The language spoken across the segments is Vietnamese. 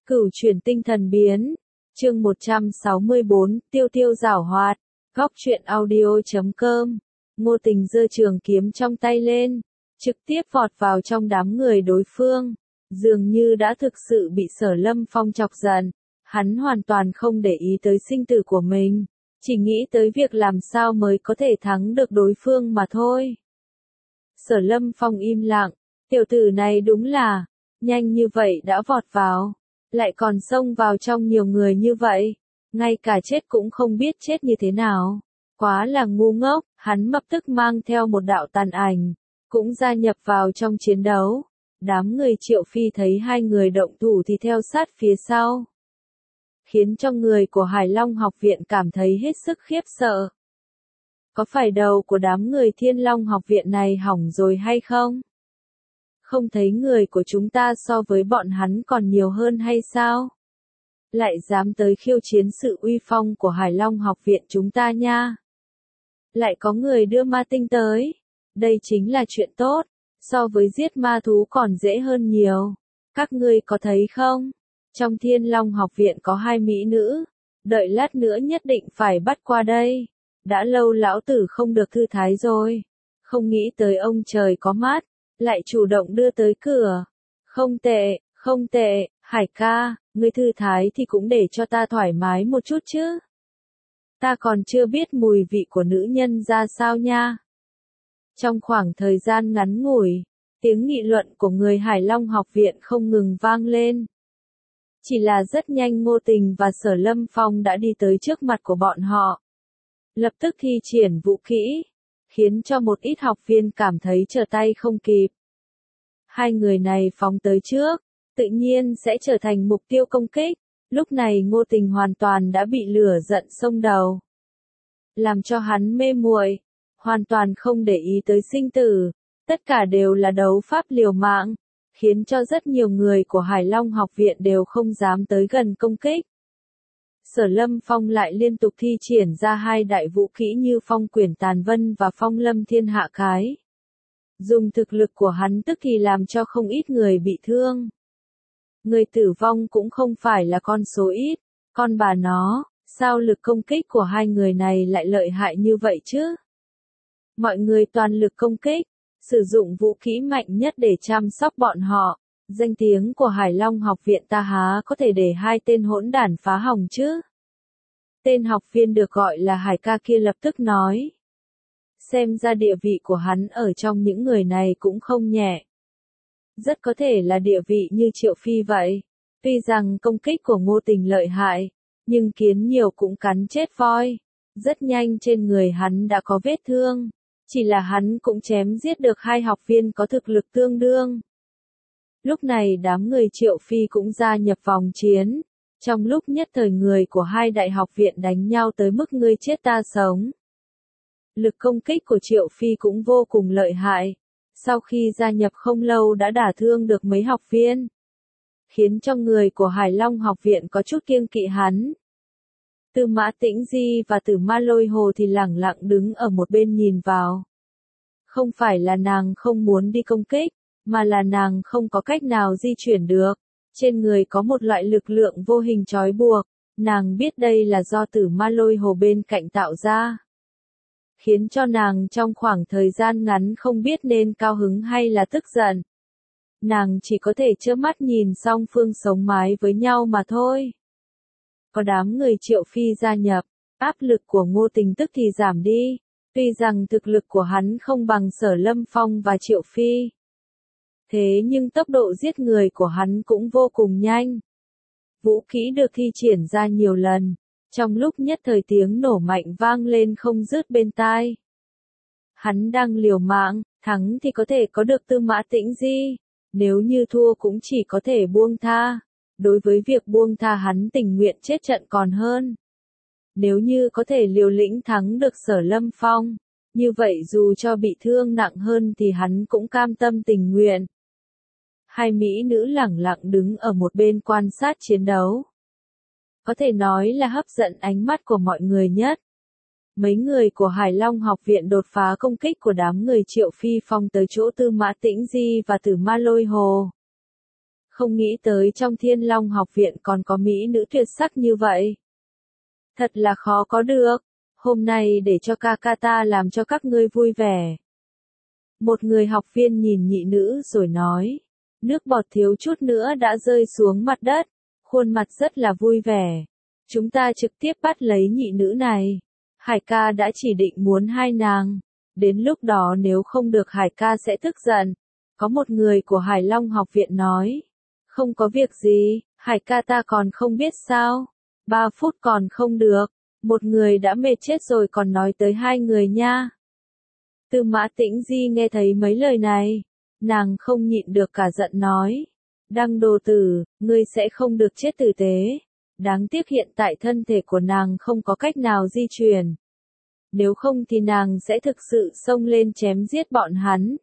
Cửu chuyển tinh thần biến. Chương 164, Tiêu Tiêu giảo hoạt. Góc truyện audio.com. Ngô Tình giơ trường kiếm trong tay lên, trực tiếp vọt vào trong đám người đối phương. Dường như đã thực sự bị Sở Lâm Phong chọc giận, hắn hoàn toàn không để ý tới sinh tử của mình, chỉ nghĩ tới việc làm sao mới có thể thắng được đối phương mà thôi. Sở Lâm Phong im lặng, tiểu tử này đúng là, nhanh như vậy đã vọt vào, lại còn xông vào trong nhiều người như vậy, ngay cả chết cũng không biết chết như thế nào. Quá là ngu ngốc, hắn lập tức mang theo một đạo tàn ảnh, cũng gia nhập vào trong chiến đấu. Đám người Triệu Phi thấy hai người động thủ thì theo sát phía sau, khiến cho người của Hải Long học viện cảm thấy hết sức khiếp sợ. Có phải đầu của đám người Thiên Long học viện này hỏng rồi hay không? Không thấy người của chúng ta so với bọn hắn còn nhiều hơn hay sao? Lại dám tới khiêu chiến sự uy phong của Hải Long học viện chúng ta nha. Lại có người đưa ma tinh tới. Đây chính là chuyện tốt, so với giết ma thú còn dễ hơn nhiều. Các ngươi có thấy không? Trong Thiên Long học viện có hai mỹ nữ, đợi lát nữa nhất định phải bắt qua đây. Đã lâu lão tử không được thư thái rồi. Không nghĩ tới ông trời có mắt, lại chủ động đưa tới cửa. Không tệ, không tệ, Hải ca, ngươi thư thái thì cũng để cho ta thoải mái một chút chứ. Ta còn chưa biết mùi vị của nữ nhân ra sao nha. Trong khoảng thời gian ngắn ngủi, tiếng nghị luận của người Hải Long học viện không ngừng vang lên. Chỉ là rất nhanh Ngô Tình và Sở Lâm Phong đã đi tới trước mặt của bọn họ. Lập tức thi triển vũ kỹ, khiến cho một ít học viên cảm thấy trở tay không kịp. Hai người này phóng tới trước, tự nhiên sẽ trở thành mục tiêu công kích. Lúc này Ngô Tình hoàn toàn đã bị lửa giận xông đầu, làm cho hắn mê muội, hoàn toàn không để ý tới sinh tử, tất cả đều là đấu pháp liều mạng, khiến cho rất nhiều người của Hải Long học viện đều không dám tới gần công kích. Sở Lâm Phong lại liên tục thi triển ra hai đại vũ kỹ như Phong Quyển Tàn Vân và Phong Lâm Thiên Hạ Cái. Dùng thực lực của hắn tức thì làm cho không ít người bị thương. Người tử vong cũng không phải là con số ít, con bà nó, sao lực công kích của hai người này lại lợi hại như vậy chứ? Mọi người toàn lực công kích, sử dụng vũ khí mạnh nhất để chăm sóc bọn họ. Danh tiếng của Hải Long học viện ta há có thể để hai tên hỗn đản phá hỏng chứ? Tên học viên được gọi là Hải ca kia lập tức nói. Xem ra địa vị của hắn ở trong những người này cũng không nhẹ. Rất có thể là địa vị như Triệu Phi vậy. Tuy rằng công kích của Ngô Tình lợi hại, nhưng kiến nhiều cũng cắn chết voi. Rất nhanh trên người hắn đã có vết thương. Chỉ là hắn cũng chém giết được hai học viên có thực lực tương đương. Lúc này đám người Triệu Phi cũng gia nhập vòng chiến. Trong lúc nhất thời người của hai đại học viện đánh nhau tới mức ngươi chết ta sống. Lực công kích của Triệu Phi cũng vô cùng lợi hại. Sau khi gia nhập không lâu đã đả thương được mấy học viên, khiến cho người của Hải Long học viện có chút kiêng kỵ hắn. Tư Mã Tĩnh Di và Tử Ma Lôi Hồ thì lẳng lặng đứng ở một bên nhìn vào. Không phải là nàng không muốn đi công kích, mà là nàng không có cách nào di chuyển được. Trên người có một loại lực lượng vô hình trói buộc, nàng biết đây là do Tử Ma Lôi Hồ bên cạnh tạo ra. Khiến cho nàng trong khoảng thời gian ngắn không biết nên cao hứng hay là tức giận. Nàng chỉ có thể trơ mắt nhìn song phương sống mái với nhau mà thôi. Có đám người Triệu Phi gia nhập, áp lực của Ngô Tình tức thì giảm đi, tuy rằng thực lực của hắn không bằng Sở Lâm Phong và Triệu Phi. Thế nhưng tốc độ giết người của hắn cũng vô cùng nhanh. Vũ khí được thi triển ra nhiều lần. Trong lúc nhất thời tiếng nổ mạnh vang lên không dứt bên tai. Hắn đang liều mạng, thắng thì có thể có được Tư Mã Tĩnh Di, nếu như thua cũng chỉ có thể buông tha. Đối với việc buông tha hắn tình nguyện chết trận còn hơn. Nếu như có thể liều lĩnh thắng được Sở Lâm Phong, như vậy dù cho bị thương nặng hơn thì hắn cũng cam tâm tình nguyện. Hai mỹ nữ lẳng lặng đứng ở một bên quan sát chiến đấu. Có thể nói là hấp dẫn ánh mắt của mọi người nhất. Mấy người của Hải Long học viện đột phá công kích của đám người Triệu Phi Phong tới chỗ Tư Mã Tĩnh Di và Tử Ma Lôi Hồ. Không nghĩ tới trong Thiên Long học viện còn có mỹ nữ tuyệt sắc như vậy. Thật là khó có được. Hôm nay để cho ca ca ta làm cho các ngươi vui vẻ. Một người học viên nhìn nhị nữ rồi nói. Nước bọt thiếu chút nữa đã rơi xuống mặt đất. Khuôn mặt rất là vui vẻ. Chúng ta trực tiếp bắt lấy nhị nữ này. Hải ca đã chỉ định muốn hai nàng. Đến lúc đó nếu không được Hải ca sẽ tức giận. Có một người của Hải Long học viện nói. Không có việc gì, Hải ca ta còn không biết sao. 3 phút còn không được. Một người đã mệt chết rồi còn nói tới hai người nha. Tư Mã Tĩnh Di nghe thấy mấy lời này. Nàng không nhịn được cả giận nói. Đăng đồ tử, ngươi sẽ không được chết tử tế. Đáng tiếc hiện tại thân thể của nàng không có cách nào di chuyển. Nếu không thì nàng sẽ thực sự xông lên chém giết bọn hắn.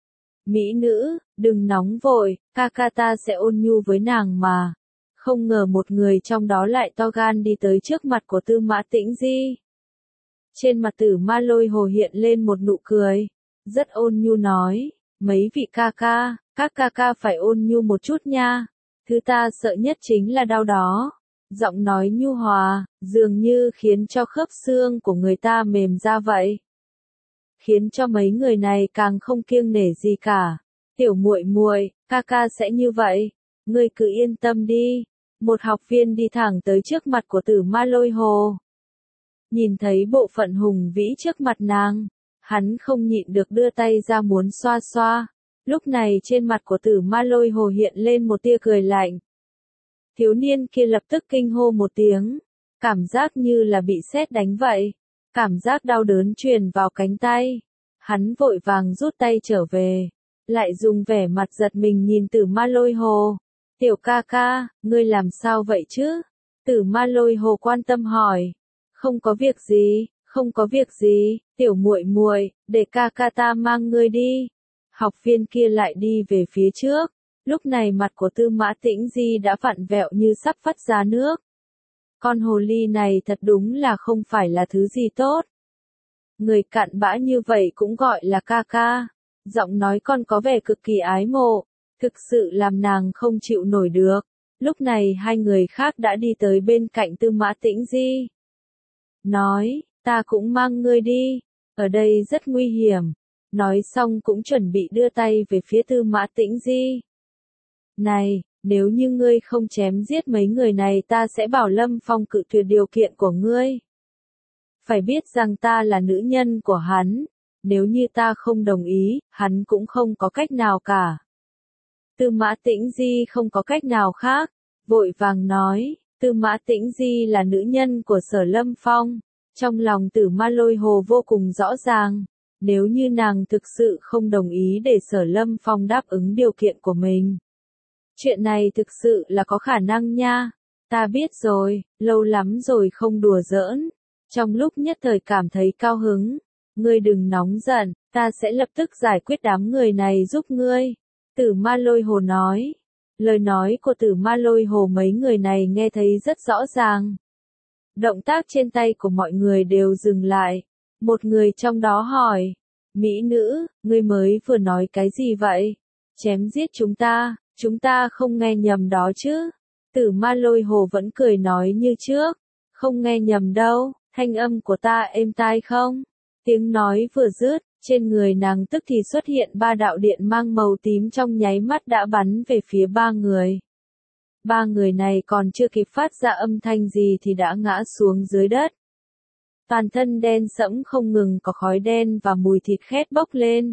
Mỹ nữ, đừng nóng vội, ca ca ta sẽ ôn nhu với nàng mà. Không ngờ một người trong đó lại to gan đi tới trước mặt của Tư Mã Tĩnh Di. Trên mặt Tử Ma Lôi Hồ hiện lên một nụ cười. Rất ôn nhu nói, mấy vị ca ca, các ca ca phải ôn nhu một chút nha. Thứ ta sợ nhất chính là đau đó. Giọng nói nhu hòa, dường như khiến cho khớp xương của người ta mềm ra vậy. Khiến cho mấy người này càng không kiêng nể gì cả. Tiểu muội muội, ca ca sẽ như vậy. Ngươi cứ yên tâm đi. Một học viên đi thẳng tới trước mặt của Tử Ma Lôi Hồ. Nhìn thấy bộ phận hùng vĩ trước mặt nàng, hắn không nhịn được đưa tay ra muốn xoa xoa. Lúc này trên mặt của Tử Ma Lôi Hồ hiện lên một tia cười lạnh. Thiếu niên kia lập tức kinh hô một tiếng, cảm giác như là bị sét đánh vậy, cảm giác đau đớn truyền vào cánh tay. Hắn vội vàng rút tay trở về, lại dùng vẻ mặt giật mình nhìn Tử Ma Lôi Hồ. Tiểu ca ca, ngươi làm sao vậy chứ? Tử Ma Lôi Hồ quan tâm hỏi. Không có việc gì, không có việc gì, tiểu muội muội, để ca ca ta mang ngươi đi. Học viên kia lại đi về phía trước. Lúc này mặt của Tư Mã Tĩnh Di đã vặn vẹo như sắp phát ra nước. Con hồ ly này thật đúng là không phải là thứ gì tốt. Người cặn bã như vậy cũng gọi là ca ca. Giọng nói con có vẻ cực kỳ ái mộ, thực sự làm nàng không chịu nổi được. Lúc này hai người khác đã đi tới bên cạnh Tư Mã Tĩnh Di. Nói, ta cũng mang ngươi đi, ở đây rất nguy hiểm. Nói xong cũng chuẩn bị đưa tay về phía Tư Mã Tĩnh Di. Này, nếu như ngươi không chém giết mấy người này ta sẽ bảo Lâm Phong cự tuyệt điều kiện của ngươi. Phải biết rằng ta là nữ nhân của hắn, nếu như ta không đồng ý, hắn cũng không có cách nào cả. Tư Mã Tĩnh Di không có cách nào khác, vội vàng nói, Tư Mã Tĩnh Di là nữ nhân của Sở Lâm Phong. Trong lòng Tử Ma Lôi Hồ vô cùng rõ ràng, nếu như nàng thực sự không đồng ý để Sở Lâm Phong đáp ứng điều kiện của mình. Chuyện này thực sự là có khả năng nha. Ta biết rồi, lâu lắm rồi không đùa giỡn. Trong lúc nhất thời cảm thấy cao hứng, ngươi đừng nóng giận, ta sẽ lập tức giải quyết đám người này giúp ngươi. Tử Ma Lôi Hồ nói. Lời nói của Tử Ma Lôi Hồ mấy người này nghe thấy rất rõ ràng. Động tác trên tay của mọi người đều dừng lại. Một người trong đó hỏi, mỹ nữ, ngươi mới vừa nói cái gì vậy? Chém giết chúng ta không nghe nhầm đó chứ? Tử Ma Lôi Hồ vẫn cười nói như trước, không nghe nhầm đâu, thanh âm của ta êm tai không? Tiếng nói vừa dứt, trên người nàng tức thì xuất hiện 3 đạo điện mang màu tím trong nháy mắt đã bắn về phía 3 người. 3 người này còn chưa kịp phát ra âm thanh gì thì đã ngã xuống dưới đất. Toàn thân đen sẫm không ngừng có khói đen và mùi thịt khét bốc lên.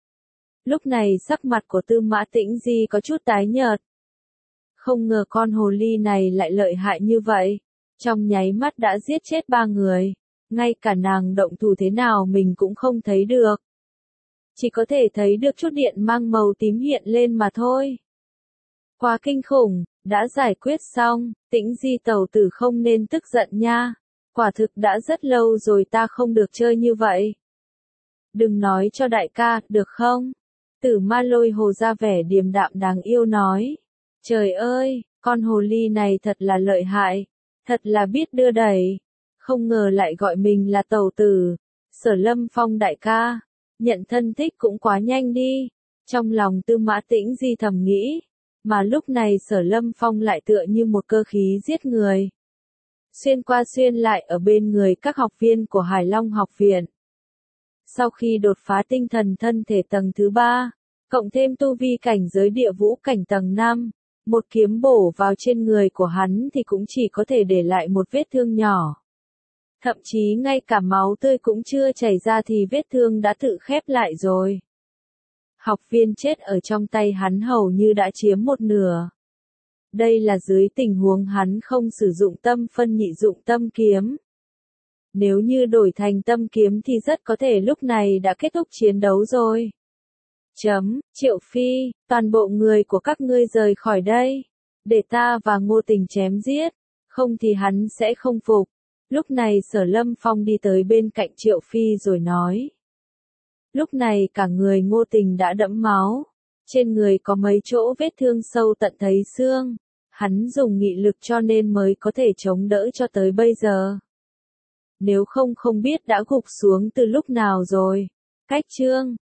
Lúc này sắc mặt của Tư Mã Tĩnh Di có chút tái nhợt. Không ngờ con hồ ly này lại lợi hại như vậy. Trong nháy mắt đã giết chết 3 người. Ngay cả nàng động thủ thế nào mình cũng không thấy được. Chỉ có thể thấy được chút điện mang màu tím hiện lên mà thôi. Quá kinh khủng, đã giải quyết xong, Tĩnh Di tẩu tử không nên tức giận nha. Quả thực đã rất lâu rồi ta không được chơi như vậy. Đừng nói cho đại ca, được không? Tử Ma Lôi Hồ ra vẻ điềm đạm đáng yêu nói. Trời ơi, con hồ ly này thật là lợi hại, thật là biết đưa đẩy. Không ngờ lại gọi mình là tẩu tử. Sở Lâm Phong đại ca, nhận thân thích cũng quá nhanh đi. Trong lòng Tư Mã Tĩnh Di thầm nghĩ. Mà lúc này Sở Lâm Phong lại tựa như một cơ khí giết người. Xuyên qua xuyên lại ở bên người các học viên của Hải Long học viện. Sau khi đột phá tinh thần thân thể tầng thứ 3, cộng thêm tu vi cảnh giới địa vũ cảnh tầng 5, một kiếm bổ vào trên người của hắn thì cũng chỉ có thể để lại một vết thương nhỏ. Thậm chí ngay cả máu tươi cũng chưa chảy ra thì vết thương đã tự khép lại rồi. Học viên chết ở trong tay hắn hầu như đã chiếm một nửa. Đây là dưới tình huống hắn không sử dụng tâm phân nhị dụng tâm kiếm. Nếu như đổi thành tâm kiếm thì rất có thể lúc này đã kết thúc chiến đấu rồi. Triệu Phi, toàn bộ người của các ngươi rời khỏi đây. Để ta và Ngô Tình chém giết. Không thì hắn sẽ không phục. Lúc này Sở Lâm Phong đi tới bên cạnh Triệu Phi rồi nói. Lúc này cả người Ngô Tình đã đẫm máu. Trên người có mấy chỗ vết thương sâu tận thấy xương. Hắn dùng nghị lực cho nên mới có thể chống đỡ cho tới bây giờ. Nếu không biết đã gục xuống từ lúc nào rồi. Cách chương